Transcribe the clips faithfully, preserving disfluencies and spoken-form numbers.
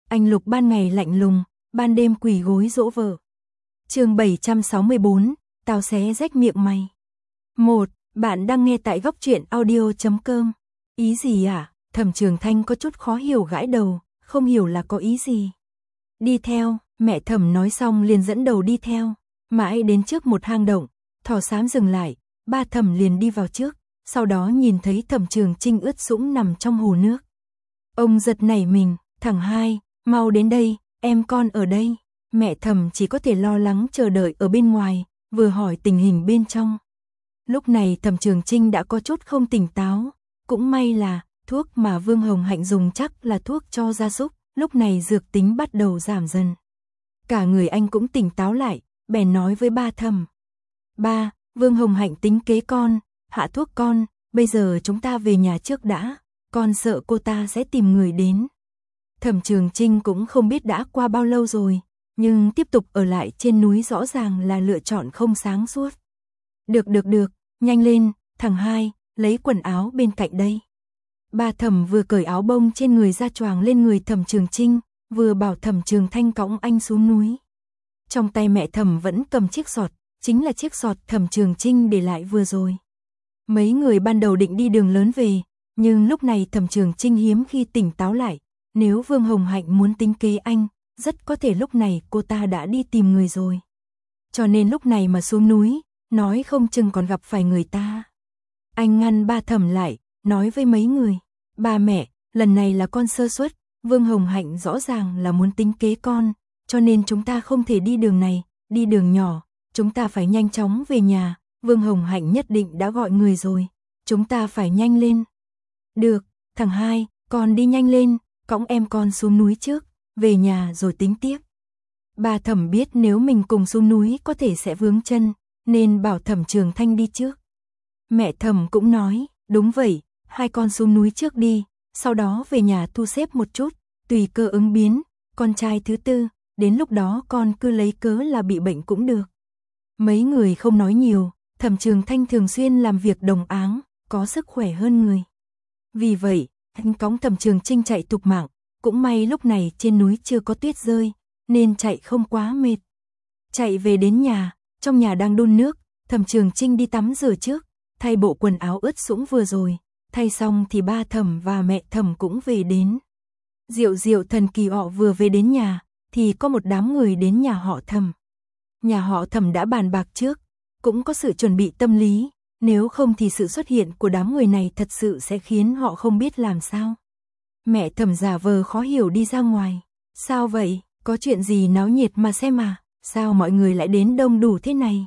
Anh Lục ban ngày lạnh lùng, ban đêm quỳ gối dỗ vợ. Chương bảy trăm sáu mươi bốn, tao xé rách miệng mày. một. Bạn đang nghe tại góc truyện audio chấm com. Ý gì à? Thẩm Trường Thanh có chút khó hiểu gãi đầu, không hiểu là có ý gì. Đi theo, mẹ Thẩm nói xong liền dẫn đầu đi theo, mãi đến trước một hang động, thỏ xám dừng lại, ba Thẩm liền đi vào trước, sau đó nhìn thấy Thẩm Trường Trinh ướt sũng nằm trong hồ nước. Ông giật nảy mình, thằng hai, mau đến đây, em con ở đây. Mẹ Thẩm chỉ có thể lo lắng chờ đợi ở bên ngoài, vừa hỏi tình hình bên trong. Lúc này Thẩm Trường Trinh đã có chút không tỉnh táo, cũng may là thuốc mà Vương Hồng Hạnh dùng chắc là thuốc cho gia súc, lúc này dược tính bắt đầu giảm dần. Cả người anh cũng tỉnh táo lại, bèn nói với ba Thẩm. Ba, Vương Hồng Hạnh tính kế con, hạ thuốc con, bây giờ chúng ta về nhà trước đã, con sợ cô ta sẽ tìm người đến. Thẩm Trường Trinh cũng không biết đã qua bao lâu rồi, nhưng tiếp tục ở lại trên núi rõ ràng là lựa chọn không sáng suốt. Được được được, nhanh lên, thằng hai, lấy quần áo bên cạnh đây. Ba Thẩm vừa cởi áo bông trên người ra choàng lên người Thẩm Trường Trinh, vừa bảo Thẩm Trường Thanh cõng anh xuống núi. Trong tay mẹ Thẩm vẫn cầm chiếc sọt, chính là chiếc sọt Thẩm Trường Trinh để lại vừa rồi. Mấy người ban đầu định đi đường lớn về, nhưng lúc này Thẩm Trường Trinh hiếm khi tỉnh táo lại, nếu Vương Hồng Hạnh muốn tính kế anh, rất có thể lúc này cô ta đã đi tìm người rồi. Cho nên lúc này mà xuống núi, nói không chừng còn gặp phải người ta. Anh ngăn ba Thẩm lại, nói với mấy người, ba mẹ, lần này là con sơ suất, Vương Hồng Hạnh rõ ràng là muốn tính kế con, cho nên chúng ta không thể đi đường này, đi đường nhỏ, chúng ta phải nhanh chóng về nhà, Vương Hồng Hạnh nhất định đã gọi người rồi, chúng ta phải nhanh lên. Được, thằng hai, con đi nhanh lên, cõng em con xuống núi trước, về nhà rồi tính tiếp. Ba Thẩm biết nếu mình cùng xuống núi có thể sẽ vướng chân, nên bảo Thẩm Trường Thanh đi trước. Mẹ Thẩm cũng nói, đúng vậy, hai con xuống núi trước đi, sau đó về nhà thu xếp một chút, tùy cơ ứng biến, con trai thứ tư, đến lúc đó con cứ lấy cớ là bị bệnh cũng được. Mấy người không nói nhiều, Thẩm Trường Thanh thường xuyên làm việc đồng áng, có sức khỏe hơn người. Vì vậy, anh cõng Thẩm Trường Trinh chạy thục mạng, cũng may lúc này trên núi chưa có tuyết rơi, nên chạy không quá mệt. Chạy về đến nhà, trong nhà đang đun nước, Thẩm Trường Trinh đi tắm rửa trước, thay bộ quần áo ướt sũng vừa rồi, thay xong thì ba Thẩm và mẹ Thẩm cũng về đến. Diệu Diệu thần kỳ họ vừa về đến nhà, thì có một đám người đến nhà họ Thẩm. Nhà họ Thẩm đã bàn bạc trước, cũng có sự chuẩn bị tâm lý, nếu không thì sự xuất hiện của đám người này thật sự sẽ khiến họ không biết làm sao. Mẹ Thẩm giả vờ khó hiểu đi ra ngoài. Sao vậy, có chuyện gì náo nhiệt mà xem à, sao mọi người lại đến đông đủ thế này?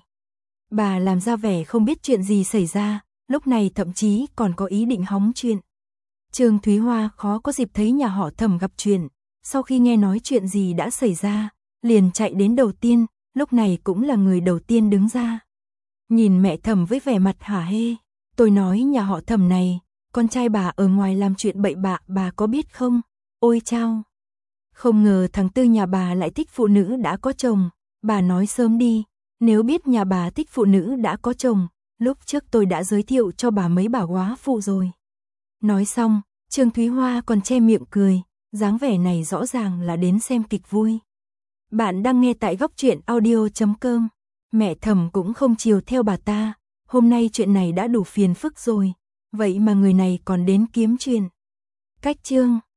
Bà làm ra vẻ không biết chuyện gì xảy ra, lúc này thậm chí còn có ý định hóng chuyện. Trương Thúy Hoa khó có dịp thấy nhà họ Thẩm gặp chuyện, sau khi nghe nói chuyện gì đã xảy ra, liền chạy đến đầu tiên, lúc này cũng là người đầu tiên đứng ra. Nhìn mẹ Thẩm với vẻ mặt hả hê, tôi nói nhà họ Thẩm này, con trai bà ở ngoài làm chuyện bậy bạ bà có biết không? Ôi chao! Không ngờ thằng tư nhà bà lại thích phụ nữ đã có chồng, bà nói sớm đi, nếu biết nhà bà thích phụ nữ đã có chồng, lúc trước tôi đã giới thiệu cho bà mấy bà góa phụ rồi. Nói xong, Trương Thúy Hoa còn che miệng cười, dáng vẻ này rõ ràng là đến xem kịch vui. Bạn đang nghe tại góc truyện audio chấm com. Mẹ Thẩm cũng không chiều theo bà ta, hôm nay chuyện này đã đủ phiền phức rồi, vậy mà người này còn đến kiếm chuyện. Cách chương